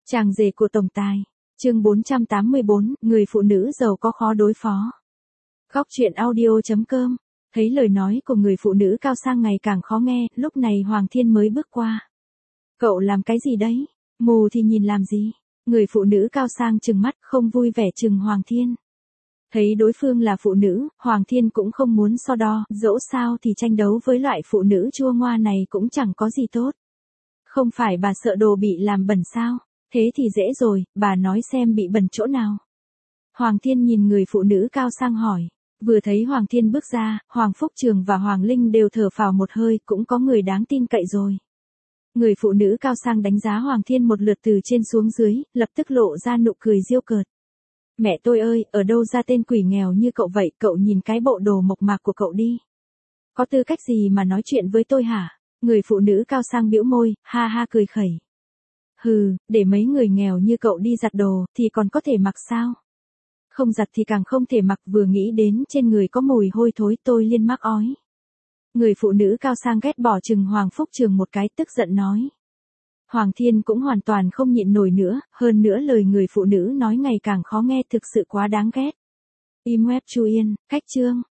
Chàng rể của tổng tài. Chương 484, người phụ nữ giàu có khó đối phó. Góc truyện audio.com. Thấy lời nói của người phụ nữ cao sang ngày càng khó nghe, lúc này Hoàng Thiên mới bước qua. Cậu làm cái gì đấy? Mù thì nhìn làm gì? Người phụ nữ cao sang trừng mắt không vui vẻ trừng Hoàng Thiên. Thấy đối phương là phụ nữ, Hoàng Thiên cũng không muốn so đo, dẫu sao thì tranh đấu với loại phụ nữ chua ngoa này cũng chẳng có gì tốt. Không phải bà sợ đồ bị làm bẩn sao? Thế thì dễ rồi, bà nói xem bị bẩn chỗ nào. Hoàng Thiên nhìn người phụ nữ cao sang hỏi. Vừa thấy Hoàng Thiên bước ra, Hoàng Phúc Trường và Hoàng Linh đều thở phào một hơi, cũng có người đáng tin cậy rồi. Người phụ nữ cao sang đánh giá Hoàng Thiên một lượt từ trên xuống dưới, lập tức lộ ra nụ cười giễu cợt. Mẹ tôi ơi, ở đâu ra tên quỷ nghèo như cậu vậy, cậu nhìn cái bộ đồ mộc mạc của cậu đi. Có tư cách gì mà nói chuyện với tôi hả? Người phụ nữ cao sang bĩu môi, ha ha cười khẩy. Hừ, để mấy người nghèo như cậu đi giặt đồ, thì còn có thể mặc sao? Không giặt thì càng không thể mặc, vừa nghĩ đến trên người có mùi hôi thối tôi liên mắc ói. Người phụ nữ cao sang ghét bỏ chừng Hoàng Phúc Trường một cái, tức giận nói. Hoàng Thiên cũng hoàn toàn không nhịn nổi nữa, hơn nữa lời người phụ nữ nói ngày càng khó nghe, thực sự quá đáng ghét. Im web Chu Yên, cách chương.